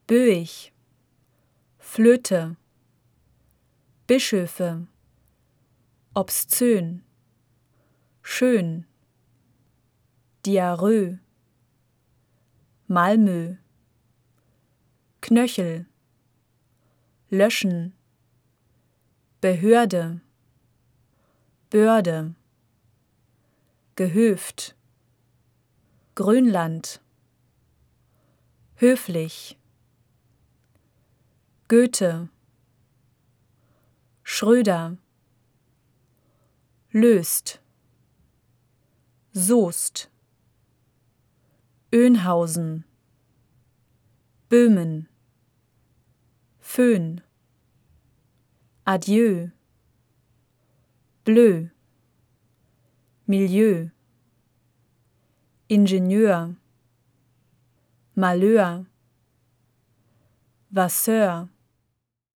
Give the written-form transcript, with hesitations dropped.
Böig, Flöte, Bischöfe, obszön, schön, Diarrhoe, Malmö, Knöchel, löschen, Behörde, Börde, gehöft, Grönland, höflich, Goethe, Schröder, löst, Soest, Önhausen, Böhmen, Föhn, Adieu, bleu, Milieu, Ingenieur, Malheur, Vasseur,